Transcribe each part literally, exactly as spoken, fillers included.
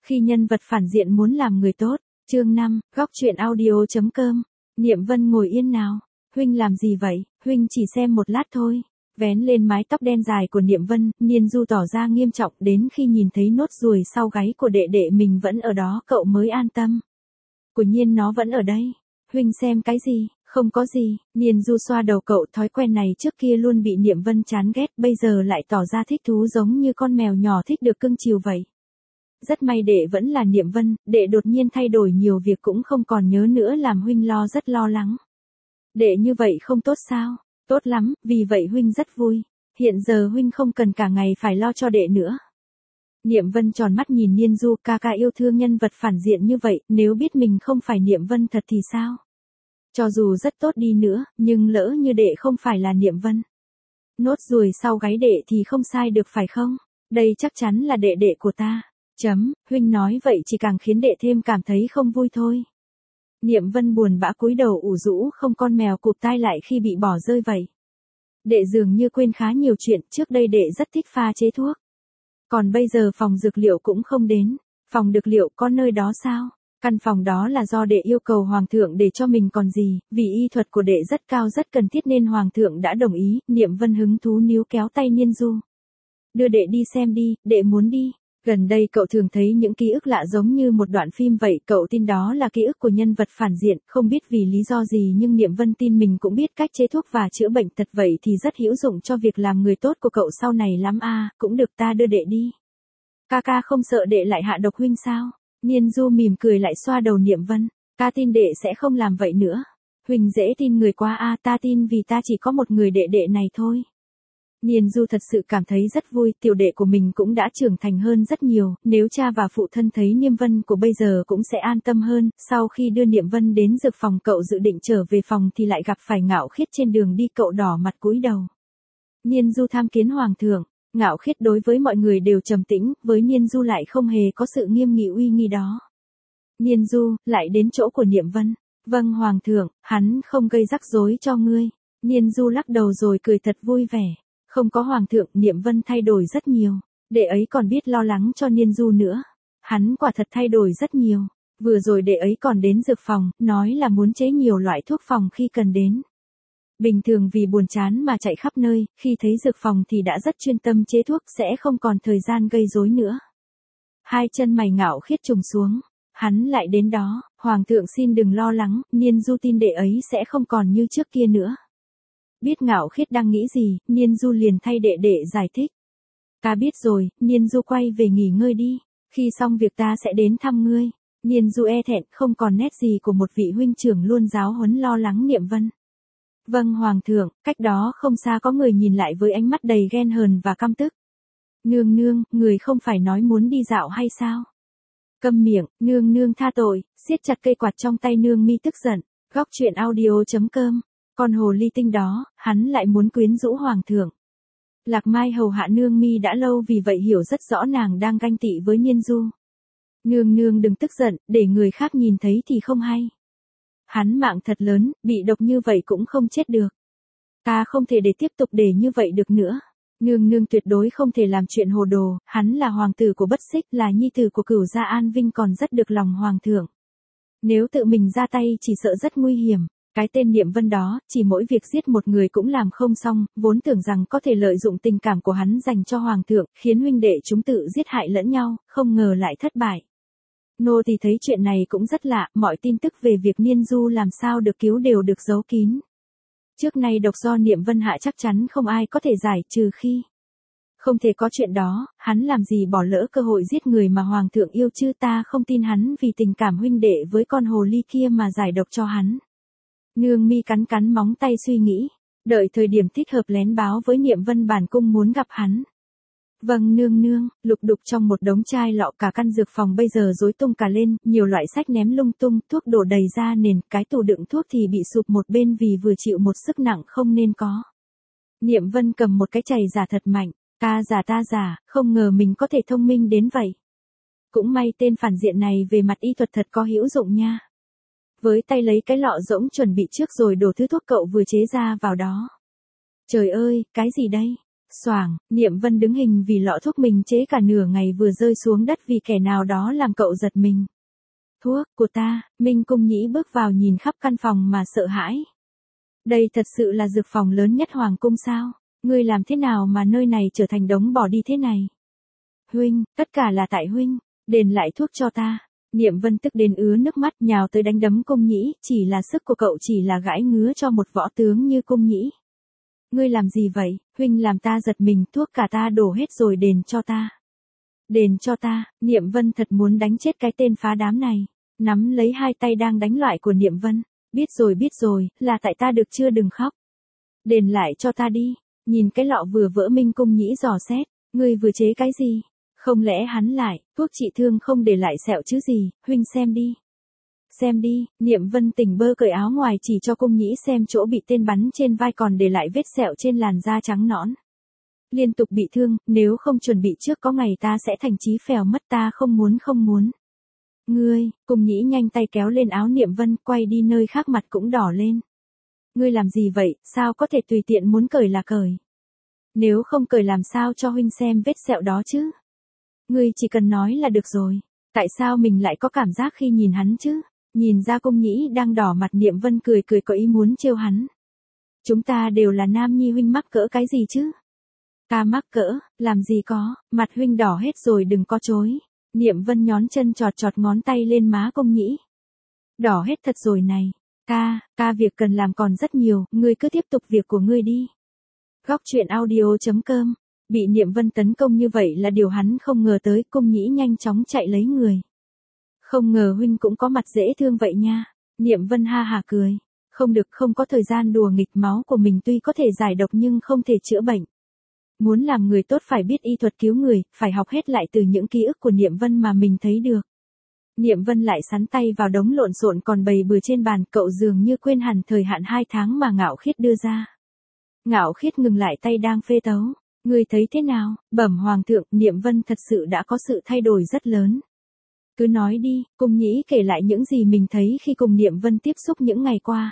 Khi nhân vật phản diện muốn làm người tốt, chương năm, góc truyện audio.com. Niệm Vân ngồi yên nào. Huynh làm gì vậy? Huynh chỉ xem một lát thôi. Vén lên mái tóc đen dài của Niệm Vân, Niên Du tỏ ra nghiêm trọng, đến khi nhìn thấy nốt ruồi sau gáy của đệ đệ mình vẫn ở đó cậu mới an tâm. Của nhiên nó vẫn ở đây. Huynh xem cái gì? Không có gì. Niên Du xoa đầu cậu, thói quen này trước kia luôn bị Niệm Vân chán ghét, bây giờ lại tỏ ra thích thú giống như con mèo nhỏ thích được cưng chiều vậy. Rất may đệ vẫn là Niệm Vân, đệ đột nhiên thay đổi nhiều việc cũng không còn nhớ nữa làm huynh lo rất lo lắng. Đệ như vậy không tốt sao? Tốt lắm, vì vậy huynh rất vui. Hiện giờ huynh không cần cả ngày phải lo cho đệ nữa. Niệm Vân tròn mắt nhìn Niên Du, ca ca yêu thương nhân vật phản diện như vậy, nếu biết mình không phải Niệm Vân thật thì sao? Cho dù rất tốt đi nữa, nhưng lỡ như đệ không phải là Niệm Vân. Nốt ruồi sau gáy đệ thì không sai được phải không? Đây chắc chắn là đệ đệ của ta. Chấm, huynh nói vậy chỉ càng khiến đệ thêm cảm thấy không vui thôi. Niệm Vân buồn bã cúi đầu ủ rũ, không con mèo cụp tai lại khi bị bỏ rơi vậy. Đệ dường như quên khá nhiều chuyện, trước đây đệ rất thích pha chế thuốc. Còn bây giờ phòng dược liệu cũng không đến. Phòng dược liệu có nơi đó sao? Căn phòng đó là do đệ yêu cầu hoàng thượng để cho mình còn gì, vì y thuật của đệ rất cao rất cần thiết nên hoàng thượng đã đồng ý. Niệm Vân hứng thú níu kéo tay Niên Du. Đưa đệ đi xem đi, đệ muốn đi. Gần đây cậu thường thấy những ký ức lạ giống như một đoạn phim vậy, cậu tin đó là ký ức của nhân vật phản diện, không biết vì lý do gì nhưng Niệm Vân tin mình cũng biết cách chế thuốc và chữa bệnh tật vậy thì rất hữu dụng cho việc làm người tốt của cậu sau này lắm a, à, cũng được ta đưa đệ đi. Ca ca không sợ đệ lại hạ độc huynh sao? Niên Du mỉm cười lại xoa đầu Niệm Vân, ca tin đệ sẽ không làm vậy nữa. Huynh dễ tin người quá a, à, ta tin vì ta chỉ có một người đệ đệ này thôi. Niên Du thật sự cảm thấy rất vui, tiểu đệ của mình cũng đã trưởng thành hơn rất nhiều, nếu cha và phụ thân thấy Niệm Vân của bây giờ cũng sẽ an tâm hơn. Sau khi đưa Niệm Vân đến dược phòng, cậu dự định trở về phòng thì lại gặp phải Ngạo Khiết trên đường đi, cậu đỏ mặt cúi đầu. Niên Du tham kiến hoàng thượng. Ngạo Khiết đối với mọi người đều trầm tĩnh, với Niên Du lại không hề có sự nghiêm nghị uy nghi đó. Niên Du, lại đến chỗ của Niệm Vân. Vâng hoàng thượng, hắn không gây rắc rối cho ngươi. Niên Du lắc đầu rồi cười thật vui vẻ. Không có hoàng thượng, Niệm Vân thay đổi rất nhiều. Đệ ấy còn biết lo lắng cho Niên Du nữa. Hắn quả thật thay đổi rất nhiều. Vừa rồi đệ ấy còn đến dược phòng, nói là muốn chế nhiều loại thuốc phòng khi cần đến. Bình thường vì buồn chán mà chạy khắp nơi, khi thấy dược phòng thì đã rất chuyên tâm chế thuốc, sẽ không còn thời gian gây rối nữa. Hai chân mày Ngạo Khiết trùng xuống. Hắn lại đến đó, hoàng thượng xin đừng lo lắng, Niên Du tin đệ ấy sẽ không còn như trước kia nữa. Biết Ngạo Khiết đang nghĩ gì, Niên Du liền thay đệ đệ giải thích. Ta biết rồi, Niên Du quay về nghỉ ngơi đi, khi xong việc ta sẽ đến thăm ngươi. Niên Du e thẹn, không còn nét gì của một vị huynh trưởng luôn giáo huấn lo lắng Niệm Vân. Vâng hoàng thượng, cách đó không xa có người nhìn lại với ánh mắt đầy ghen hờn và căm tức. Nương nương, người không phải nói muốn đi dạo hay sao? Câm miệng, nương nương tha tội, siết chặt cây quạt trong tay nương mi tức giận. Góc truyện audio.com. Con hồ ly tinh đó, hắn lại muốn quyến rũ hoàng thượng. Lạc Mai hầu hạ nương mi đã lâu vì vậy hiểu rất rõ nàng đang ganh tị với Niên Du. Nương nương đừng tức giận, để người khác nhìn thấy thì không hay. Hắn mạng thật lớn, bị độc như vậy cũng không chết được. Ta không thể để tiếp tục để như vậy được nữa. Nương nương tuyệt đối không thể làm chuyện hồ đồ, hắn là hoàng tử của Bất Xích, là nhi tử của Cửu gia An Vinh, còn rất được lòng hoàng thượng. Nếu tự mình ra tay chỉ sợ rất nguy hiểm. Cái tên Niệm Vân đó, chỉ mỗi việc giết một người cũng làm không xong, vốn tưởng rằng có thể lợi dụng tình cảm của hắn dành cho hoàng thượng, khiến huynh đệ chúng tự giết hại lẫn nhau, không ngờ lại thất bại. Nô thì thấy chuyện này cũng rất lạ, mọi tin tức về việc Niên Du làm sao được cứu đều được giấu kín. Trước nay độc do Niệm Vân hạ chắc chắn không ai có thể giải, trừ khi. Không thể có chuyện đó, hắn làm gì bỏ lỡ cơ hội giết người mà hoàng thượng yêu chứ, ta không tin hắn vì tình cảm huynh đệ với con hồ ly kia mà giải độc cho hắn. Nương mi cắn cắn móng tay suy nghĩ, đợi thời điểm thích hợp lén báo với Niệm Vân bản cung muốn gặp hắn. Vâng nương nương, lục đục trong một đống chai lọ, cả căn dược phòng bây giờ rối tung cả lên, nhiều loại sách ném lung tung, thuốc đổ đầy ra nền, cái tủ đựng thuốc thì bị sụp một bên vì vừa chịu một sức nặng không nên có. Niệm Vân cầm một cái chày giả thật mạnh, ta giả ta giả, không ngờ mình có thể thông minh đến vậy. Cũng may tên phản diện này về mặt y thuật thật có hữu dụng nha. Với tay lấy cái lọ rỗng chuẩn bị trước rồi đổ thứ thuốc cậu vừa chế ra vào đó. Trời ơi, cái gì đây? Xoảng, Niệm Vân đứng hình vì lọ thuốc mình chế cả nửa ngày vừa rơi xuống đất vì kẻ nào đó làm cậu giật mình. Thuốc của ta, Minh Cung Nhĩ bước vào nhìn khắp căn phòng mà sợ hãi. Đây thật sự là dược phòng lớn nhất Hoàng cung sao? Ngươi làm thế nào mà nơi này trở thành đống bỏ đi thế này? Huynh, tất cả là tại huynh, đền lại thuốc cho ta. Niệm Vân tức đến ứa nước mắt nhào tới đánh đấm Cung Nhĩ, chỉ là sức của cậu chỉ là gãi ngứa cho một võ tướng như Cung Nhĩ. Ngươi làm gì vậy, huynh làm ta giật mình, thuốc cả ta đổ hết rồi, đền cho ta. Đền cho ta, Niệm Vân thật muốn đánh chết cái tên phá đám này, nắm lấy hai tay đang đánh loại của Niệm Vân. Biết rồi biết rồi, là tại ta được chưa, đừng khóc. Đền lại cho ta đi, nhìn cái lọ vừa vỡ, Minh Cung Nhĩ dò xét, ngươi vừa chế cái gì? Không lẽ hắn lại, thuốc trị thương không để lại sẹo chứ gì, huynh xem đi. Xem đi, Niệm Vân tỉnh bơ cởi áo ngoài chỉ cho Cung Nhĩ xem chỗ bị tên bắn trên vai còn để lại vết sẹo trên làn da trắng nõn. Liên tục bị thương, nếu không chuẩn bị trước có ngày ta sẽ thành chí phèo mất, ta không muốn không muốn. Ngươi, Cung Nhĩ nhanh tay kéo lên áo Niệm Vân, quay đi nơi khác mặt cũng đỏ lên. Ngươi làm gì vậy, sao có thể tùy tiện muốn cởi là cởi. Nếu không cởi làm sao cho huynh xem vết sẹo đó chứ? Ngươi chỉ cần nói là được rồi, tại sao mình lại có cảm giác khi nhìn hắn chứ? Nhìn ra Cung Nhĩ đang đỏ mặt, Niệm Vân cười cười có ý muốn trêu hắn. Chúng ta đều là nam nhi, huynh mắc cỡ cái gì chứ? Ta mắc cỡ, làm gì có, mặt huynh đỏ hết rồi, đừng có chối. Niệm Vân nhón chân chọt chọt ngón tay lên má Cung Nhĩ. Đỏ hết thật rồi này. Ca, ca việc cần làm còn rất nhiều, ngươi cứ tiếp tục việc của ngươi đi. Góc truyện audio chấm com. Bị Niệm Vân tấn công như vậy là điều hắn không ngờ tới, Cung Nhĩ nhanh chóng chạy lấy người. Không ngờ huynh cũng có mặt dễ thương vậy nha. Niệm Vân ha hà cười. Không được, không có thời gian đùa nghịch, máu của mình tuy có thể giải độc nhưng không thể chữa bệnh. Muốn làm người tốt phải biết y thuật cứu người, phải học hết lại từ những ký ức của Niệm Vân mà mình thấy được. Niệm Vân lại sắn tay vào đống lộn xộn còn bày bừa trên bàn, cậu dường như quên hẳn thời hạn hai tháng mà Ngạo Khiết đưa ra. Ngạo Khiết ngừng lại tay đang phê tấu. Ngươi thấy thế nào, bẩm hoàng thượng, Niệm Vân thật sự đã có sự thay đổi rất lớn. Cứ nói đi, Cung Nhĩ kể lại những gì mình thấy khi cùng Niệm Vân tiếp xúc những ngày qua.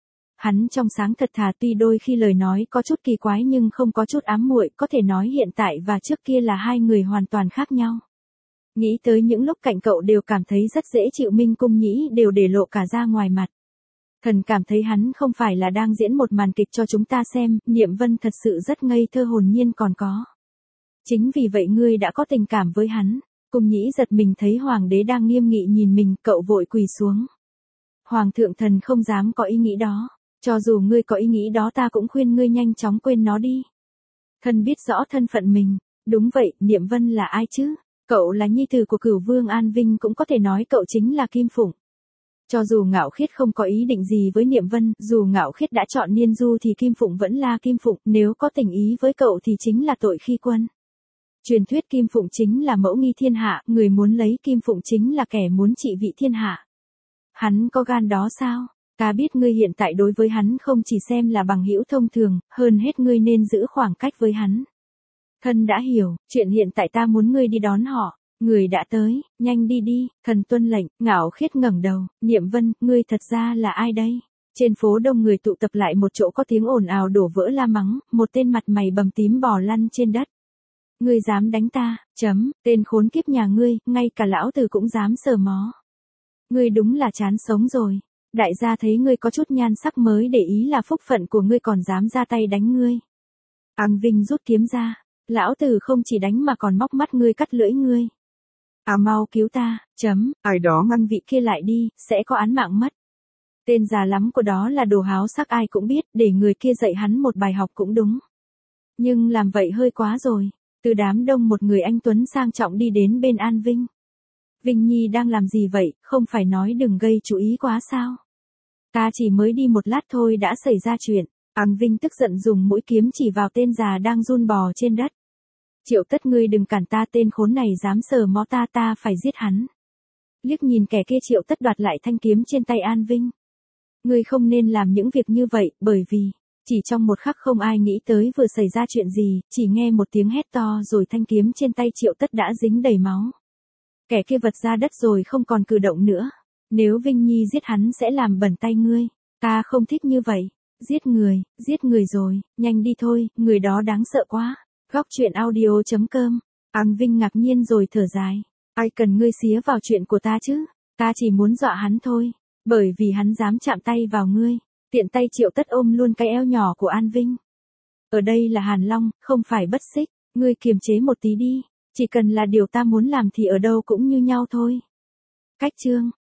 Hắn trong sáng thật thà, tuy đôi khi lời nói có chút kỳ quái nhưng không có chút ám muội, có thể nói hiện tại và trước kia là hai người hoàn toàn khác nhau. Nghĩ tới những lúc cạnh cậu đều cảm thấy rất dễ chịu, Minh Cung Nhĩ đều để lộ cả ra ngoài mặt. Thần cảm thấy hắn không phải là đang diễn một màn kịch cho chúng ta xem, Niệm Vân thật sự rất ngây thơ, hồn nhiên còn có. Chính vì vậy ngươi đã có tình cảm với hắn. Cung Nhĩ giật mình thấy hoàng đế đang nghiêm nghị nhìn mình, cậu vội quỳ xuống. Hoàng thượng, thần không dám có ý nghĩ đó. Cho dù ngươi có ý nghĩ đó ta cũng khuyên ngươi nhanh chóng quên nó đi. Thần biết rõ thân phận mình. Đúng vậy, Niệm Vân là ai chứ? Cậu là nhi tử của Cửu Vương An Vinh, cũng có thể nói cậu chính là Kim Phụng. Cho dù Ngạo Khiết không có ý định gì với Niệm Vân, dù Ngạo Khiết đã chọn Niên Du thì Kim Phụng vẫn là Kim Phụng, nếu có tình ý với cậu thì chính là tội khi quân. Truyền thuyết Kim Phụng chính là mẫu nghi thiên hạ, người muốn lấy Kim Phụng chính là kẻ muốn trị vị thiên hạ. Hắn có gan đó sao? Ta biết ngươi hiện tại đối với hắn không chỉ xem là bằng hữu thông thường, hơn hết ngươi nên giữ khoảng cách với hắn. Thần đã hiểu, chuyện hiện tại ta muốn ngươi đi đón họ. Người đã tới, nhanh đi đi, thần tuân lệnh. Ngạo Khiết ngẩng đầu, Niệm Vân, ngươi thật ra là ai đây? Trên phố đông người tụ tập lại một chỗ, có tiếng ồn ào đổ vỡ la mắng, một tên mặt mày bầm tím bò lăn trên đất. Ngươi dám đánh ta, chấm, tên khốn kiếp nhà ngươi, ngay cả lão tử cũng dám sờ mó. Ngươi đúng là chán sống rồi. Đại gia thấy ngươi có chút nhan sắc mới để ý là phúc phận của ngươi còn dám ra tay đánh ngươi. An Vinh rút kiếm ra, lão tử không chỉ đánh mà còn móc mắt ngươi, cắt lưỡi ngươi. À mau cứu ta, chấm, ai đó ngăn vị kia lại đi, sẽ có án mạng mất. Tên già lắm của đó là đồ háo sắc, ai cũng biết, để người kia dạy hắn một bài học cũng đúng. Nhưng làm vậy hơi quá rồi. Từ đám đông một người anh tuấn sang trọng đi đến bên An Vinh. Vinh Nhi đang làm gì vậy, không phải nói đừng gây chú ý quá sao? Ta chỉ mới đi một lát thôi đã xảy ra chuyện. An Vinh tức giận dùng mũi kiếm chỉ vào tên già đang run bò trên đất. Triệu Tất, ngươi đừng cản ta, tên khốn này dám sờ mó ta, ta phải giết hắn. Liếc nhìn kẻ kia, Triệu Tất đoạt lại thanh kiếm trên tay An Vinh. Ngươi không nên làm những việc như vậy, bởi vì, chỉ trong một khắc không ai nghĩ tới vừa xảy ra chuyện gì, chỉ nghe một tiếng hét to rồi thanh kiếm trên tay Triệu Tất đã dính đầy máu. Kẻ kia vật ra đất rồi không còn cử động nữa. Nếu Vinh Nhi giết hắn sẽ làm bẩn tay ngươi. Ta không thích như vậy. Giết người, giết người rồi, nhanh đi thôi, người đó đáng sợ quá. Góc chuyện audio chấm com. An Vinh ngạc nhiên rồi thở dài. Ai cần ngươi xía vào chuyện của ta chứ? Ta chỉ muốn dọa hắn thôi. Bởi vì hắn dám chạm tay vào ngươi. Tiện tay Triệu Tất ôm luôn cái eo nhỏ của An Vinh. Ở đây là Hàn Long, không phải Bất Xích. Ngươi kiềm chế một tí đi. Chỉ cần là điều ta muốn làm thì ở đâu cũng như nhau thôi. Cách chương.